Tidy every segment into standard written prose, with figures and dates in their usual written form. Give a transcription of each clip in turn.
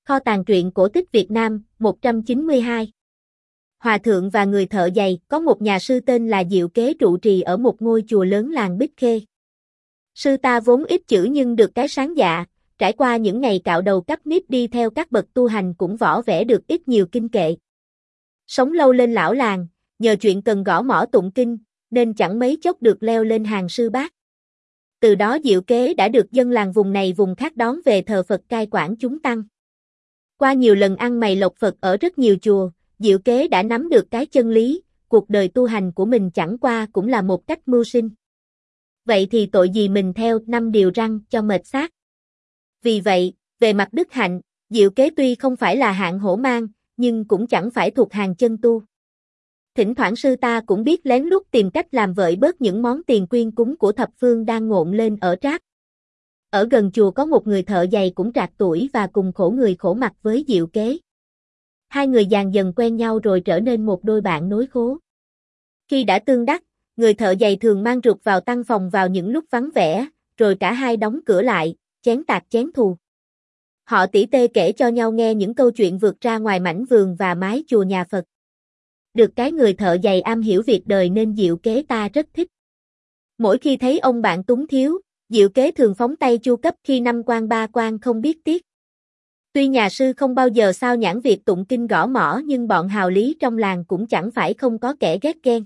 Kho tàng truyện cổ tích Việt Nam, 192. Hòa thượng và người thợ giày, có một nhà sư tên là Diệu Kế trụ trì ở một ngôi chùa lớn làng Bích Khê. Sư ta vốn ít chữ nhưng được cái sáng dạ, trải qua những ngày cạo đầu cắt nếp đi theo các bậc tu hành cũng võ vẽ được ít nhiều kinh kệ. Sống lâu lên lão làng, nhờ chuyện cần gõ mõ tụng kinh, nên chẳng mấy chốc được leo lên hàng sư bác. Từ đó Diệu Kế đã được dân làng vùng này vùng khác đón về thờ Phật cai quản chúng tăng. Qua nhiều lần ăn mày lộc Phật ở rất nhiều chùa, Diệu Kế đã nắm được cái chân lý, cuộc đời tu hành của mình chẳng qua cũng là một cách mưu sinh. Vậy thì tội gì mình theo 5 điều răn cho mệt xác. Vì vậy, về mặt đức hạnh, Diệu Kế tuy không phải là hạng hổ mang, nhưng cũng chẳng phải thuộc hàng chân tu. Thỉnh thoảng sư ta cũng biết lén lút tìm cách làm vợi bớt những món tiền quyên cúng của thập phương đang ngộn lên ở tráp. Ở gần chùa có một người thợ giày cũng trạc tuổi và cùng khổ người khổ mặt với Diệu Kế. Hai người dần dần quen nhau rồi trở nên một đôi bạn nối khố. Khi đã tương đắc, người thợ giày thường mang ruột vào tăng phòng vào những lúc vắng vẻ, rồi cả hai đóng cửa lại, chén tạc chén thù. Họ tỉ tê kể cho nhau nghe những câu chuyện vượt ra ngoài mảnh vườn và mái chùa nhà Phật. Được cái người thợ giày am hiểu việc đời nên Diệu Kế ta rất thích. Mỗi khi thấy ông bạn túng thiếu, Diệu Kế thường phóng tay chu cấp khi 5 quan 3 quan không biết tiếc. Tuy nhà sư không bao giờ sao nhãng việc tụng kinh gõ mõ nhưng bọn hào lý trong làng cũng chẳng phải không có kẻ ghét ghen.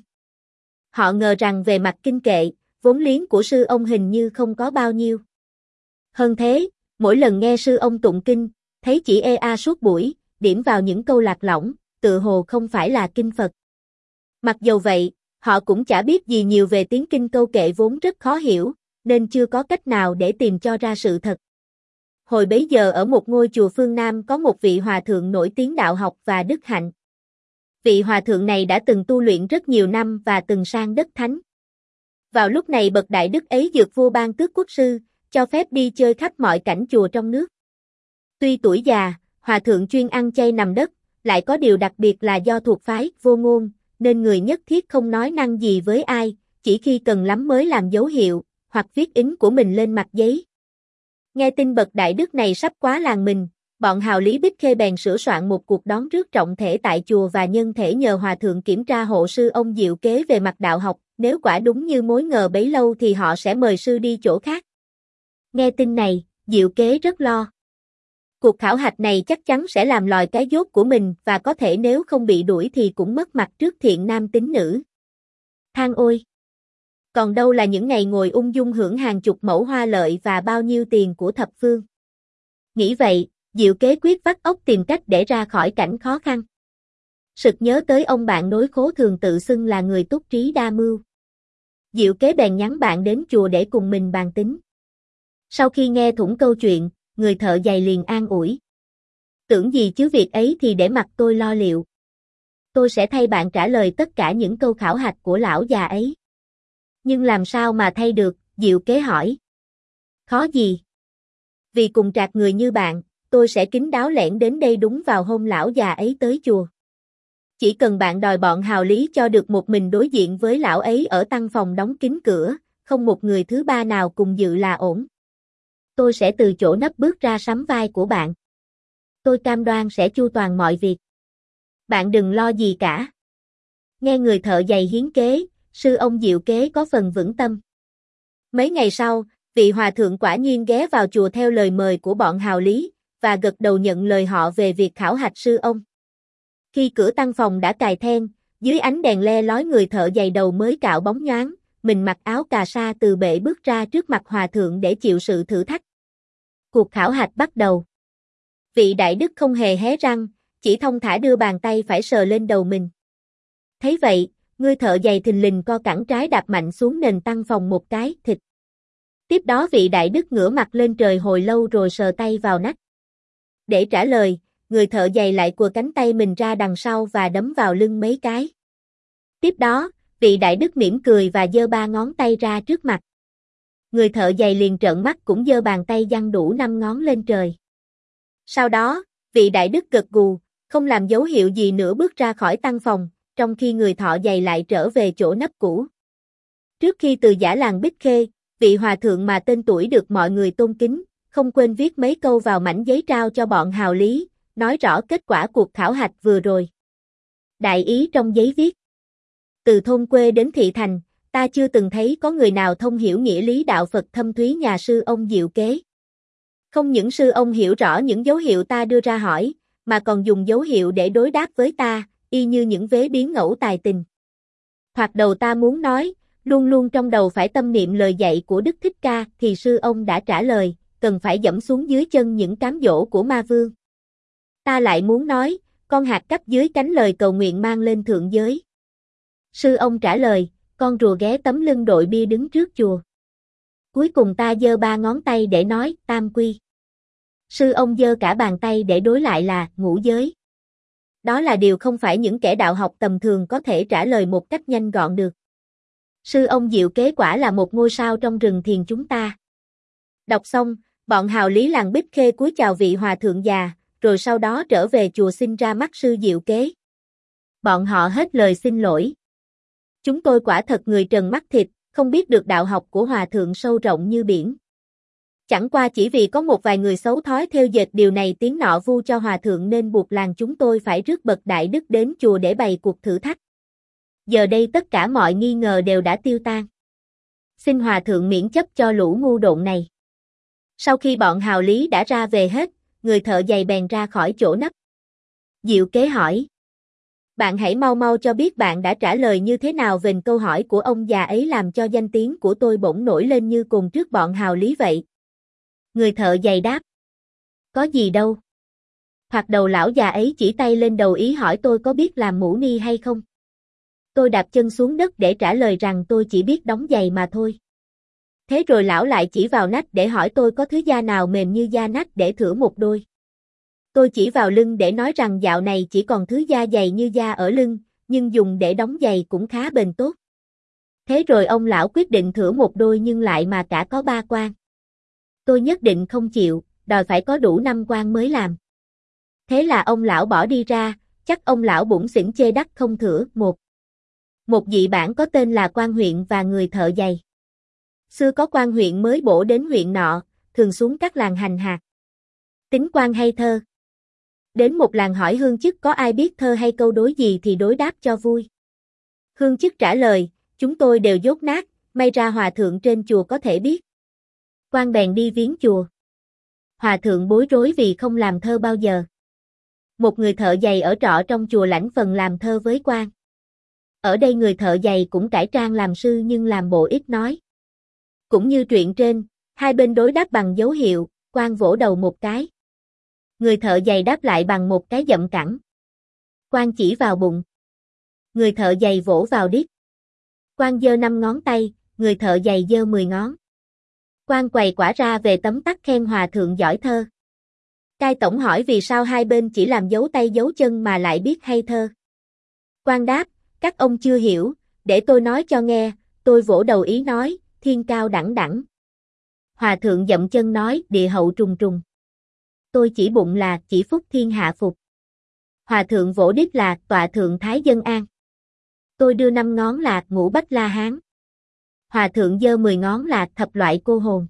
Họ ngờ rằng về mặt kinh kệ, vốn liếng của sư ông hình như không có bao nhiêu. Hơn thế, mỗi lần nghe sư ông tụng kinh, thấy chỉ ê a suốt buổi, điểm vào những câu lạc lõng, tự hồ không phải là kinh Phật. Mặc dầu vậy, họ cũng chả biết gì nhiều về tiếng kinh câu kệ vốn rất khó hiểu, nên chưa có cách nào để tìm cho ra sự thật. Hồi bấy giờ ở một ngôi chùa phương Nam có một vị hòa thượng nổi tiếng đạo học và đức hạnh. Vị hòa thượng này đã từng tu luyện rất nhiều năm và từng sang đất thánh. Vào lúc này bậc đại đức ấy dược vua ban tước quốc sư, cho phép đi chơi khắp mọi cảnh chùa trong nước. Tuy tuổi già, hòa thượng chuyên ăn chay nằm đất, lại có điều đặc biệt là do thuộc phái Vô Ngôn, nên người nhất thiết không nói năng gì với ai, chỉ khi cần lắm mới làm dấu hiệu, hoặc viết ính của mình lên mặt giấy. Nghe tin bậc đại đức này sắp quá làng mình, bọn hào lý Bích Khê bèn sửa soạn một cuộc đón rước trọng thể tại chùa và nhân thể nhờ hòa thượng kiểm tra hộ sư ông Diệu Kế về mặt đạo học, nếu quả đúng như mối ngờ bấy lâu thì họ sẽ mời sư đi chỗ khác. Nghe tin này, Diệu Kế rất lo. Cuộc khảo hạch này chắc chắn sẽ làm lòi cái dốt của mình và có thể nếu không bị đuổi thì cũng mất mặt trước thiện nam tín nữ. Than ôi! Còn đâu là những ngày ngồi ung dung hưởng hàng chục mẫu hoa lợi và bao nhiêu tiền của thập phương. Nghĩ vậy, Diệu Kế quyết vắt óc tìm cách để ra khỏi cảnh khó khăn. Sực nhớ tới ông bạn nối khố thường tự xưng là người túc trí đa mưu. Diệu Kế bèn nhắn bạn đến chùa để cùng mình bàn tính. Sau khi nghe thủng câu chuyện, người thợ giày liền an ủi. Tưởng gì chứ việc ấy thì để mặc tôi lo liệu. Tôi sẽ thay bạn trả lời tất cả những câu khảo hạch của lão già ấy. Nhưng làm sao mà thay được, Diệu Kế hỏi. Khó gì? Vì cùng trạc người như bạn, tôi sẽ kín đáo lẻn đến đây đúng vào hôm lão già ấy tới chùa. Chỉ cần bạn đòi bọn hào lý cho được một mình đối diện với lão ấy ở tăng phòng đóng kín cửa, không một người thứ ba nào cùng dự là ổn. Tôi sẽ từ chỗ nấp bước ra sắm vai của bạn. Tôi cam đoan sẽ chu toàn mọi việc. Bạn đừng lo gì cả. Nghe người thợ giày hiến kế, sư ông Diệu Kế có phần vững tâm. Mấy ngày sau, vị hòa thượng quả nhiên ghé vào chùa theo lời mời của bọn hào lý, và gật đầu nhận lời họ về việc khảo hạch sư ông. Khi cửa tăng phòng đã cài then, dưới ánh đèn le lói người thợ giày đầu mới cạo bóng nhoáng, mình mặc áo cà sa từ bệ bước ra trước mặt hòa thượng để chịu sự thử thách. Cuộc khảo hạch bắt đầu. Vị đại đức không hề hé răng, chỉ thong thả đưa bàn tay phải sờ lên đầu mình. Thấy vậy, người thợ giày thình lình co cẳng trái đạp mạnh xuống nền tăng phòng một cái, thịt. Tiếp đó vị đại đức ngửa mặt lên trời hồi lâu rồi sờ tay vào nách. Để trả lời, người thợ giày lại quờ cánh tay mình ra đằng sau và đấm vào lưng mấy cái. Tiếp đó, vị đại đức mỉm cười và giơ 3 ngón tay ra trước mặt. Người thợ giày liền trợn mắt cũng giơ bàn tay giăng đủ 5 ngón lên trời. Sau đó, vị đại đức gật gù, không làm dấu hiệu gì nữa bước ra khỏi tăng phòng, trong khi người thợ giày lại trở về chỗ nấp cũ. Trước khi từ giã làng Bích Khê, vị hòa thượng mà tên tuổi được mọi người tôn kính, không quên viết mấy câu vào mảnh giấy trao cho bọn hào lý, nói rõ kết quả cuộc khảo hạch vừa rồi. Đại ý trong giấy viết. Từ thôn quê đến thị thành, ta chưa từng thấy có người nào thông hiểu nghĩa lý đạo Phật thâm thúy nhà sư ông diệu kế. Không những sư ông hiểu rõ những dấu hiệu ta đưa ra hỏi, mà còn dùng dấu hiệu để đối đáp với ta, y như những vế biến ngẫu tài tình. Thoạt đầu ta muốn nói, luôn luôn trong đầu phải tâm niệm lời dạy của Đức Thích Ca, thì sư ông đã trả lời, cần phải dẫm xuống dưới chân những cám dỗ của ma vương. Ta lại muốn nói, con hạt cắp dưới cánh lời cầu nguyện mang lên thượng giới. Sư ông trả lời, con rùa ghé tấm lưng đội bia đứng trước chùa. Cuối cùng ta giơ 3 ngón tay để nói, tam quy. Sư ông giơ cả bàn tay để đối lại là, ngũ giới. Đó là điều không phải những kẻ đạo học tầm thường có thể trả lời một cách nhanh gọn được. Sư ông diệu kế quả là một ngôi sao trong rừng thiền chúng ta. Đọc xong, bọn hào lý làng Bích Khê cúi chào vị hòa thượng già, rồi sau đó trở về chùa xin ra mắt sư diệu kế. Bọn họ hết lời xin lỗi. Chúng tôi quả thật người trần mắt thịt, không biết được đạo học của hòa thượng sâu rộng như biển. Chẳng qua chỉ vì có một vài người xấu thói theo dệt điều này tiếng nọ vu cho hòa thượng nên buộc làng chúng tôi phải rước bậc đại đức đến chùa để bày cuộc thử thách. Giờ đây tất cả mọi nghi ngờ đều đã tiêu tan. Xin hòa thượng miễn chấp cho lũ ngu độn này. Sau khi bọn hào lý đã ra về hết, người thợ giày bèn ra khỏi chỗ nấp. Diệu kế hỏi. Bạn hãy mau mau cho biết bạn đã trả lời như thế nào về câu hỏi của ông già ấy làm cho danh tiếng của tôi bỗng nổi lên như cồn trước bọn hào lý vậy. Người thợ giày đáp. Có gì đâu. Hoặc đầu lão già ấy chỉ tay lên đầu ý hỏi tôi có biết làm mũ ni hay không. Tôi đạp chân xuống đất để trả lời rằng tôi chỉ biết đóng giày mà thôi. Thế rồi lão lại chỉ vào nách để hỏi tôi có thứ da nào mềm như da nách để thử một đôi. Tôi chỉ vào lưng để nói rằng dạo này chỉ còn thứ da dày như da ở lưng, nhưng dùng để đóng giày cũng khá bền tốt. Thế rồi ông lão quyết định thử một đôi nhưng lại mà cả có 3 quan. Tôi nhất định không chịu, đòi phải có đủ 5 quan mới làm. Thế là ông lão bỏ đi ra, chắc ông lão bủn xỉn chê đắc không thử. Một dị bản có tên là quan huyện và người thợ giày. Xưa có quan huyện mới bổ đến huyện nọ, thường xuống các làng hành hạt. Tính quan hay thơ. Đến một làng hỏi hương chức có ai biết thơ hay câu đối gì thì đối đáp cho vui. Hương chức trả lời, chúng tôi đều dốt nát, may ra hòa thượng trên chùa có thể biết. Quan bèn đi viếng chùa. Hòa thượng bối rối vì không làm thơ bao giờ. Một người thợ giày ở trọ trong chùa lãnh phần làm thơ với quan. Ở đây người thợ giày cũng cải trang làm sư nhưng làm bộ ít nói. Cũng như truyện trên, hai bên đối đáp bằng dấu hiệu, quan vỗ đầu một cái. Người thợ giày đáp lại bằng một cái dậm cẳng. Quan chỉ vào bụng. Người thợ giày vỗ vào đít. Quan giơ 5 ngón tay, người thợ giày giơ 10 ngón. Quan quầy quả ra về tấm tắc khen hòa thượng giỏi thơ. Cai tổng hỏi vì sao hai bên chỉ làm dấu tay dấu chân mà lại biết hay thơ. Quan đáp, các ông chưa hiểu, để tôi nói cho nghe, tôi vỗ đầu ý nói, thiên cao đẳng đẳng. Hòa thượng dậm chân nói, địa hậu trùng trùng. Tôi chỉ bụng là, chỉ phúc thiên hạ phục. Hòa thượng vỗ đít là, tọa thượng thái dân an. Tôi đưa 5 ngón là, ngũ bách la hán. Hòa thượng giơ 10 ngón là, thập loại cô hồn.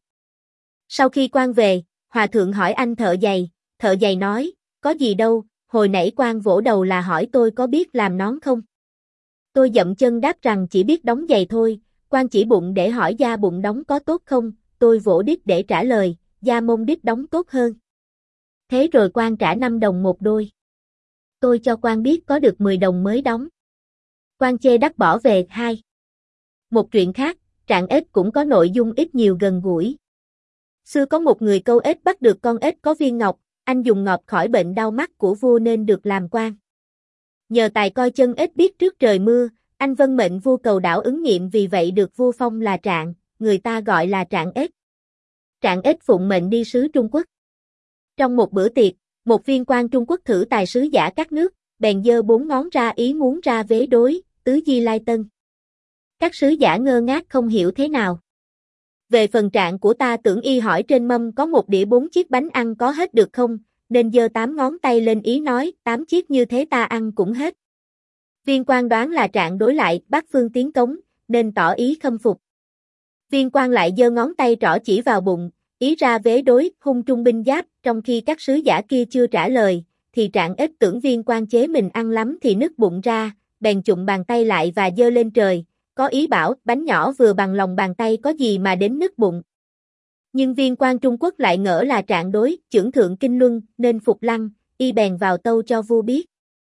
Sau khi quan về, hòa thượng hỏi anh thợ giày nói, có gì đâu, hồi nãy quan vỗ đầu là hỏi tôi có biết làm nón không? Tôi dậm chân đáp rằng chỉ biết đóng giày thôi, quan chỉ bụng để hỏi da bụng đóng có tốt không, tôi vỗ đít để trả lời, da mông đít đóng tốt hơn. Thế rồi quan trả 5 đồng một đôi. Tôi cho quan biết có được 10 đồng mới đóng. Quan chê đắc bỏ về. 2. Một chuyện khác, Trạng ếch cũng có nội dung ít nhiều gần gũi. Xưa có một người câu ếch bắt được con ếch có viên ngọc, anh dùng ngọc khỏi bệnh đau mắt của vua nên được làm quan. Nhờ tài coi chân ếch biết trước trời mưa, anh vâng mệnh vua cầu đảo ứng nghiệm vì vậy được vua phong là Trạng, người ta gọi là Trạng ếch. Trạng ếch phụng mệnh đi sứ Trung Quốc. Trong một bữa tiệc, một viên quan Trung Quốc thử tài sứ giả các nước, bèn giơ 4 ngón ra ý muốn ra vế đối, tứ di lai tân. Các sứ giả ngơ ngác không hiểu thế nào. Về phần Trạng của ta tưởng y hỏi trên mâm có một đĩa 4 chiếc bánh ăn có hết được không, nên giơ 8 ngón tay lên ý nói 8 chiếc như thế ta ăn cũng hết. Viên quan đoán là Trạng đối lại bát phương tiến cống, nên tỏ ý khâm phục. Viên quan lại giơ ngón tay trỏ chỉ vào bụng, ý ra vế đối hung trung binh giáp, trong khi các sứ giả kia chưa trả lời, thì Trạng Ếch tưởng Viên Quan chế mình ăn lắm thì nứt bụng ra, bèn chụm bàn tay lại và giơ lên trời, có ý bảo bánh nhỏ vừa bằng lòng bàn tay có gì mà đến nứt bụng. Nhưng Viên Quan Trung Quốc lại ngỡ là Trạng đối chưởng thượng kinh luân nên phục lăng, y bèn vào tâu cho vua biết.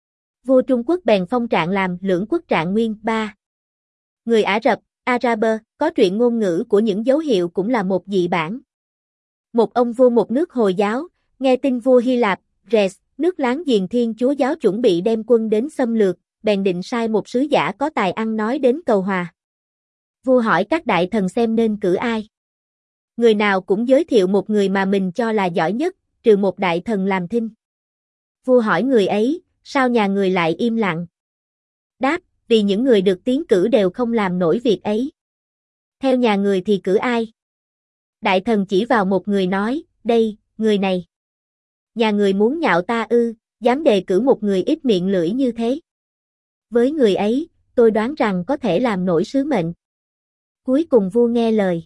Vua Trung Quốc bèn phong Trạng làm lưỡng quốc Trạng Nguyên 3. Người Ả Rập, Araber, có truyện ngôn ngữ của những dấu hiệu cũng là một dị bản. Một ông vua một nước Hồi giáo, nghe tin vua Hy Lạp, Rès, nước láng giềng Thiên Chúa giáo chuẩn bị đem quân đến xâm lược, bèn định sai một sứ giả có tài ăn nói đến cầu hòa. Vua hỏi các đại thần xem nên cử ai. Người nào cũng giới thiệu một người mà mình cho là giỏi nhất, trừ một đại thần làm thinh. Vua hỏi người ấy, sao nhà người lại im lặng? Đáp, vì những người được tiến cử đều không làm nổi việc ấy. Theo nhà người thì cử ai? Đại thần chỉ vào một người nói, đây, người này. Nhà người muốn nhạo ta ư, dám đề cử một người ít miệng lưỡi như thế. Với người ấy, tôi đoán rằng có thể làm nổi sứ mệnh. Cuối cùng vua nghe lời.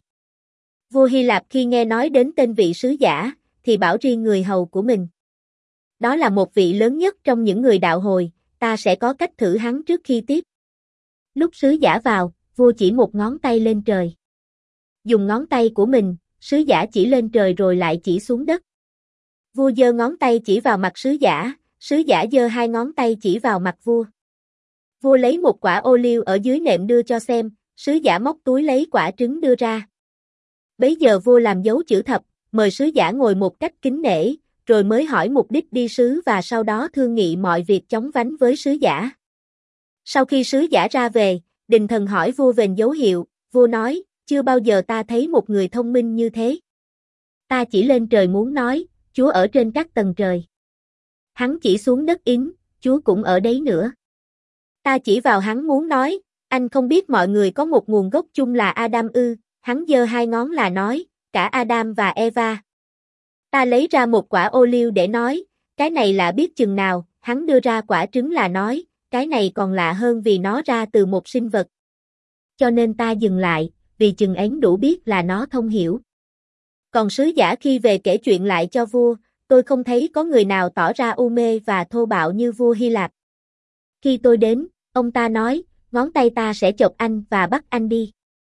Vua Hy Lạp khi nghe nói đến tên vị sứ giả, thì bảo riêng người hầu của mình. Đó là một vị lớn nhất trong những người đạo hồi, ta sẽ có cách thử hắn trước khi tiếp. Lúc sứ giả vào, vua chỉ một ngón tay lên trời. Dùng ngón tay của mình, sứ giả chỉ lên trời rồi lại chỉ xuống đất. Vua giơ ngón tay chỉ vào mặt sứ giả giơ hai ngón tay chỉ vào mặt vua. Vua lấy một quả ô liu ở dưới nệm đưa cho xem, sứ giả móc túi lấy quả trứng đưa ra. Bấy giờ vua làm dấu chữ thập, mời sứ giả ngồi một cách kính nể, rồi mới hỏi mục đích đi sứ và sau đó thương nghị mọi việc chóng vánh với sứ giả. Sau khi sứ giả ra về, đình thần hỏi vua về dấu hiệu, vua nói, chưa bao giờ ta thấy một người thông minh như thế. Ta chỉ lên trời muốn nói, Chúa ở trên các tầng trời. Hắn chỉ xuống đất ín, Chúa cũng ở đấy nữa. Ta chỉ vào hắn muốn nói, anh không biết mọi người có một nguồn gốc chung là Adam ư, hắn giơ hai ngón là nói, cả Adam và Eva. Ta lấy ra một quả ô liu để nói, cái này lạ biết chừng nào, hắn đưa ra quả trứng là nói, cái này còn lạ hơn vì nó ra từ một sinh vật. Cho nên ta dừng lại, vì chừng ấy đủ biết là nó thông hiểu. Còn sứ giả khi về kể chuyện lại cho vua, tôi không thấy có người nào tỏ ra u mê và thô bạo như vua Hy Lạp. Khi tôi đến, ông ta nói, ngón tay ta sẽ chộp anh và bắt anh đi.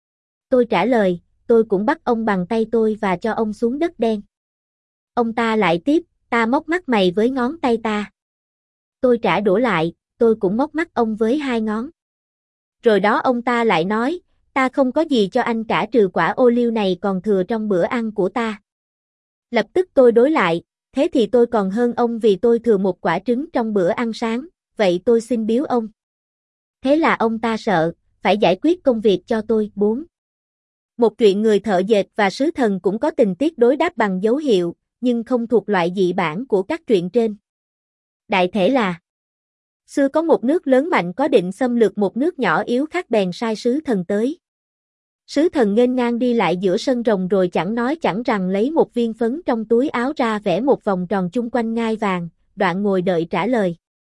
Tôi trả lời, tôi cũng bắt ông bằng tay tôi và cho ông xuống đất đen. Ông ta lại tiếp, ta móc mắt mày với ngón tay ta. Tôi trả đũa lại, tôi cũng móc mắt ông với hai ngón. Rồi đó ông ta lại nói, ta không có gì cho anh cả trừ quả ô liu này còn thừa trong bữa ăn của ta. Lập tức tôi đối lại, thế thì tôi còn hơn ông vì tôi thừa một quả trứng trong bữa ăn sáng, vậy tôi xin biếu ông. Thế là ông ta sợ, phải giải quyết công việc cho tôi. 4. Một truyện người thợ dệt và sứ thần cũng có tình tiết đối đáp bằng dấu hiệu, nhưng không thuộc loại dị bản của các truyện trên. Đại thể là xưa có một nước lớn mạnh có định xâm lược một nước nhỏ yếu khác bèn sai sứ thần tới. Sứ thần nghênh ngang đi lại giữa sân rồng rồi chẳng nói chẳng rằng lấy một viên phấn trong túi áo ra vẽ một vòng tròn chung quanh ngai vàng, đoạn ngồi đợi trả lời.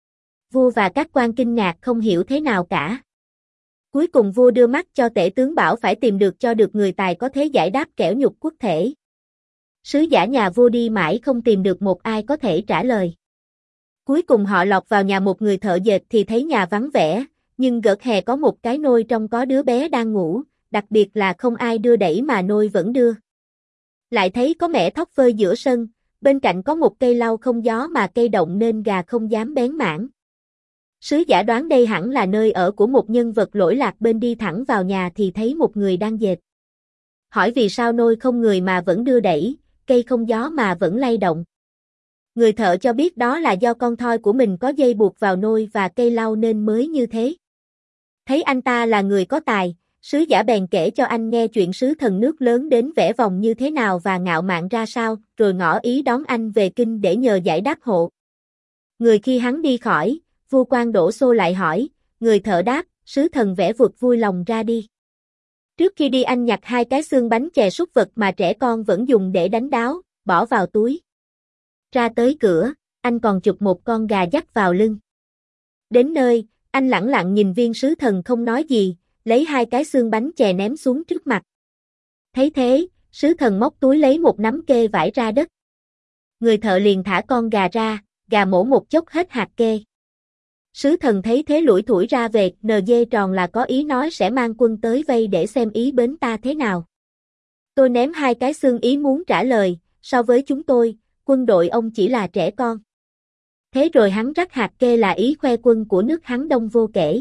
Vua và các quan kinh ngạc không hiểu thế nào cả. Cuối cùng vua đưa mắt cho tể tướng bảo phải tìm được cho được người tài có thế giải đáp kẻo nhục quốc thể. Sứ giả nhà vua đi mãi không tìm được một ai có thể trả lời. Cuối cùng họ lọt vào nhà một người thợ dệt thì thấy nhà vắng vẻ, nhưng gợt hè có một cái nôi trong có đứa bé đang ngủ, đặc biệt là không ai đưa đẩy mà nôi vẫn đưa. Lại thấy có mẻ thóc phơi giữa sân, bên cạnh có một cây lau không gió mà cây động nên gà không dám bén mảng. Sứ giả đoán đây hẳn là nơi ở của một nhân vật lỗi lạc bên đi thẳng vào nhà thì thấy một người đang dệt. Hỏi vì sao nôi không người mà vẫn đưa đẩy, cây không gió mà vẫn lay động. Người thợ cho biết đó là do con thoi của mình có dây buộc vào nôi và cây lau nên mới như thế. Thấy anh ta là người có tài, sứ giả bèn kể cho anh nghe chuyện sứ thần nước lớn đến vẽ vòng như thế nào và ngạo mạn ra sao, rồi ngỏ ý đón anh về kinh để nhờ giải đáp hộ. Người khi hắn đi khỏi, vua quan đổ xô lại hỏi, người thợ đáp, sứ thần vẽ vượt vui lòng ra đi. Trước khi đi anh nhặt hai cái xương bánh chè súc vật mà trẻ con vẫn dùng để đánh đáo, bỏ vào túi. Ra tới cửa, anh còn chụp một con gà dắt vào lưng. Đến nơi, anh lẳng lặng nhìn viên sứ thần không nói gì, lấy hai cái xương bánh chè ném xuống trước mặt. Thấy thế, sứ thần móc túi lấy một nắm kê vải ra đất. Người thợ liền thả con gà ra, gà mổ một chốc hết hạt kê. Sứ thần thấy thế lủi thủi ra về, NG tròn là có ý nói sẽ mang quân tới vây để xem ý bến ta thế nào. Tôi ném hai cái xương ý muốn trả lời, so với chúng tôi, quân đội ông chỉ là trẻ con. Thế rồi hắn rắc hạt kê là ý khoe quân của nước hắn đông vô kể.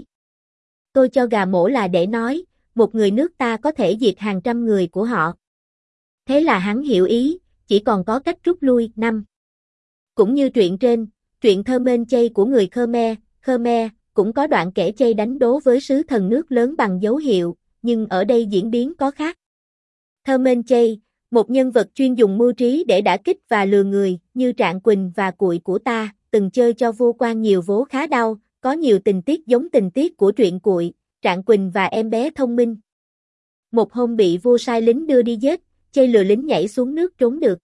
Tôi cho gà mổ là để nói, một người nước ta có thể diệt hàng trăm người của họ. Thế là hắn hiểu ý, chỉ còn có cách rút lui. 5. Cũng như truyện trên, truyện thơ mên chay của người Khmer, cũng có đoạn kể chay đánh đố với sứ thần nước lớn bằng dấu hiệu, nhưng ở đây diễn biến có khác. Thơ mên chay, một nhân vật chuyên dùng mưu trí để đả kích và lừa người, như Trạng Quỳnh và Cuội của ta, từng chơi cho vua quan nhiều vố khá đau, có nhiều tình tiết giống tình tiết của truyện Cuội, Trạng Quỳnh và em bé thông minh. Một hôm bị vua sai lính đưa đi giết, chay lừa lính nhảy xuống nước trốn được.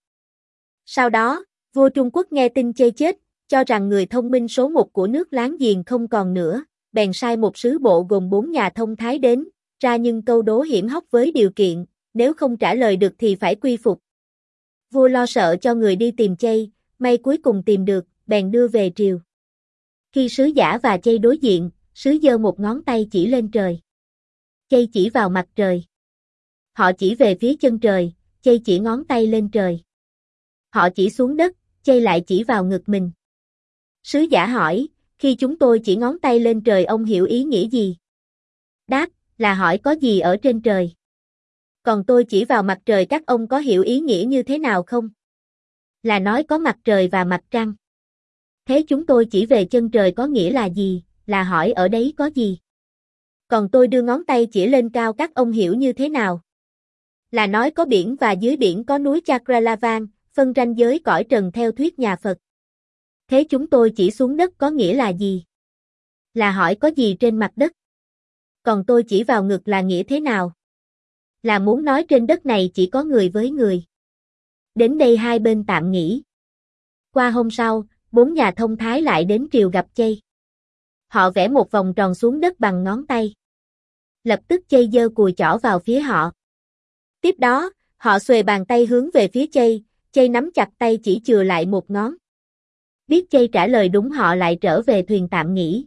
Sau đó, vua Trung Quốc nghe tin chay chết, cho rằng người thông minh số một của nước láng giềng không còn nữa, bèn sai một sứ bộ gồm 4 nhà thông thái đến, ra những câu đố hiểm hóc với điều kiện, nếu không trả lời được thì phải quy phục. Vua lo sợ cho người đi tìm chay, may cuối cùng tìm được, bèn đưa về triều. Khi sứ giả và chay đối diện, sứ giơ một ngón tay chỉ lên trời. Chay chỉ vào mặt trời. Họ chỉ về phía chân trời, chay chỉ ngón tay lên trời. Họ chỉ xuống đất, chay lại chỉ vào ngực mình. Sứ giả hỏi, khi chúng tôi chỉ ngón tay lên trời ông hiểu ý nghĩa gì? Đáp, là hỏi có gì ở trên trời. Còn tôi chỉ vào mặt trời các ông có hiểu ý nghĩa như thế nào không? Là nói có mặt trời và mặt trăng. Thế chúng tôi chỉ về chân trời có nghĩa là gì? Là hỏi ở đấy có gì? Còn tôi đưa ngón tay chỉ lên cao các ông hiểu như thế nào? Là nói có biển và dưới biển có núi Chakralavan, phân ranh giới cõi trần theo thuyết nhà Phật. Thế chúng tôi chỉ xuống đất có nghĩa là gì? Là hỏi có gì trên mặt đất? Còn tôi chỉ vào ngực là nghĩa thế nào? Là muốn nói trên đất này chỉ có người với người. Đến đây hai bên tạm nghỉ. Qua hôm sau, 4 nhà thông thái lại đến triều gặp chay. Họ vẽ một vòng tròn xuống đất bằng ngón tay. Lập tức chay giơ cùi chỏ vào phía họ. Tiếp đó, họ xuề bàn tay hướng về phía chay nắm chặt tay chỉ chừa lại một ngón. Biết chay trả lời đúng họ lại trở về thuyền tạm nghỉ.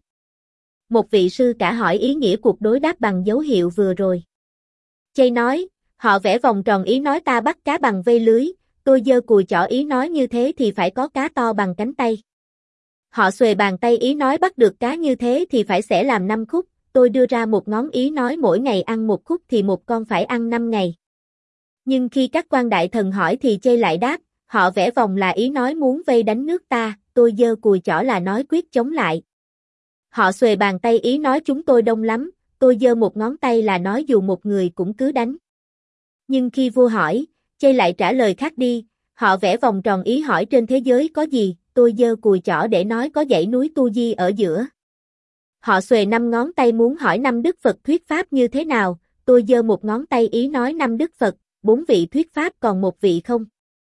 Một vị sư cả hỏi ý nghĩa cuộc đối đáp bằng dấu hiệu vừa rồi. Chay nói, họ vẽ vòng tròn ý nói ta bắt cá bằng vây lưới, tôi giơ cùi chỏ ý nói như thế thì phải có cá to bằng cánh tay. Họ xuề bàn tay ý nói bắt được cá như thế thì phải xẻ làm 5 khúc, tôi đưa ra một ngón ý nói mỗi ngày ăn một khúc thì một con phải ăn 5 ngày. Nhưng khi các quan đại thần hỏi thì chay lại đáp, họ vẽ vòng là ý nói muốn vây đánh nước ta, tôi giơ cùi chỏ là nói quyết chống lại. Họ xuề bàn tay ý nói chúng tôi đông lắm, tôi giơ một ngón tay là nói dù một người cũng cứ đánh. Nhưng khi vua hỏi, chay lại trả lời khác đi, họ vẽ vòng tròn ý hỏi trên thế giới có gì, tôi giơ cùi chỏ để nói có dãy núi Tu Di ở giữa. Họ xuề 5 ngón tay muốn hỏi 5 đức Phật thuyết pháp như thế nào, tôi giơ một ngón tay ý nói 5 đức Phật, 4 vị thuyết pháp còn một vị không.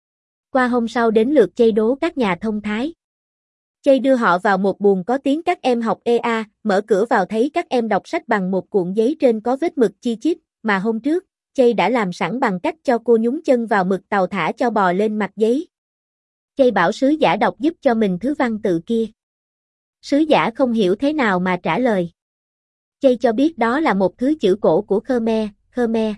Qua hôm sau đến lượt chay đố các nhà thông thái. Chay đưa họ vào một buồng có tiếng các em học EA, mở cửa vào thấy các em đọc sách bằng một cuộn giấy trên có vết mực chi chít, mà hôm trước, chay đã làm sẵn bằng cách cho cô nhúng chân vào mực tàu thả cho bò lên mặt giấy. Chay bảo sứ giả đọc giúp cho mình thứ văn tự kia. Sứ giả không hiểu thế nào mà trả lời. Chay cho biết đó là một thứ chữ cổ của Khmer.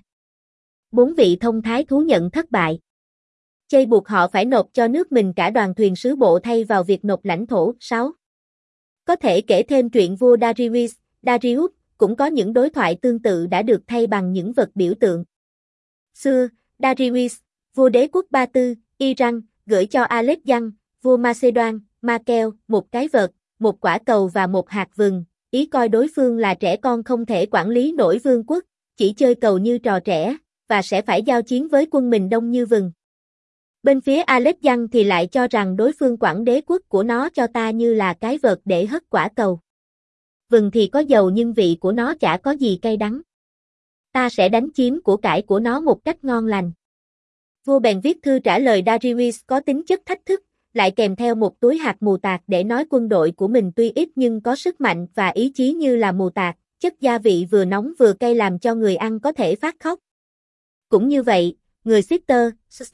4 vị thông thái thú nhận thất bại. Chay buộc họ phải nộp cho nước mình cả đoàn thuyền sứ bộ thay vào việc nộp lãnh thổ. 6. Có thể kể thêm chuyện vua Darius, cũng có những đối thoại tương tự đã được thay bằng những vật biểu tượng. Xưa, Darius, vua đế quốc Ba Tư, Iran, gửi cho Alexander, vua Macedon, Makel, một cái vợt, một quả cầu và một hạt vừng, ý coi đối phương là trẻ con không thể quản lý nổi vương quốc, chỉ chơi cầu như trò trẻ, và sẽ phải giao chiến với quân mình đông như vừng. Bên phía Alexander thì lại cho rằng đối phương quản đế quốc của nó cho ta như là cái vợt để hất quả cầu. Vừng thì có dầu nhưng vị của nó chả có gì cay đắng. Ta sẽ đánh chiếm của cải của nó một cách ngon lành. Vua bèn viết thư trả lời Darius có tính chất thách thức, lại kèm theo một túi hạt mù tạt để nói quân đội của mình tuy ít nhưng có sức mạnh và ý chí như là mù tạt, chất gia vị vừa nóng vừa cay làm cho người ăn có thể phát khóc. Cũng như vậy, người Scyther,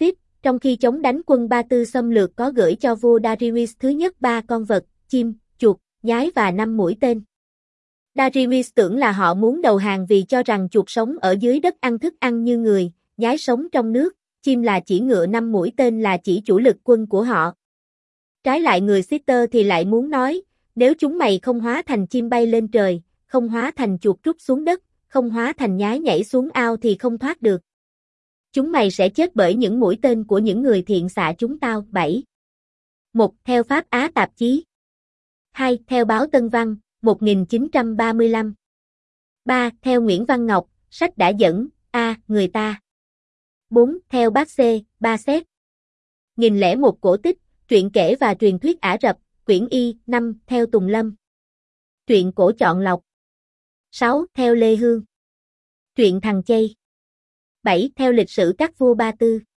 Trong khi chống đánh quân Ba Tư xâm lược có gửi cho vua Darius thứ nhất 3 con vật, chim, chuột, nhái và 5 mũi tên. Darius tưởng là họ muốn đầu hàng vì cho rằng chuột sống ở dưới đất ăn thức ăn như người, nhái sống trong nước, chim là chỉ ngựa 5 mũi tên là chỉ chủ lực quân của họ. Trái lại người Scyther thì lại muốn nói, nếu chúng mày không hóa thành chim bay lên trời, không hóa thành chuột rút xuống đất, không hóa thành nhái nhảy xuống ao thì không thoát được. Chúng mày sẽ chết bởi những mũi tên của những người thiện xạ chúng tao. 7. 1. Theo Pháp Á Tạp Chí. 2. Theo Báo Tân Văn, 1935. 3. Theo Nguyễn Văn Ngọc, sách đã dẫn, người ta. 4. Theo Bác C, Ba Xét. 1001 cổ tích, truyện kể và truyền thuyết Ả Rập, quyển Y. 5. Theo Tùng Lâm. Truyện cổ chọn lọc. 6. Theo Lê Hương. Truyện Thằng Chay. 7. Theo lịch sử các vua Ba Tư.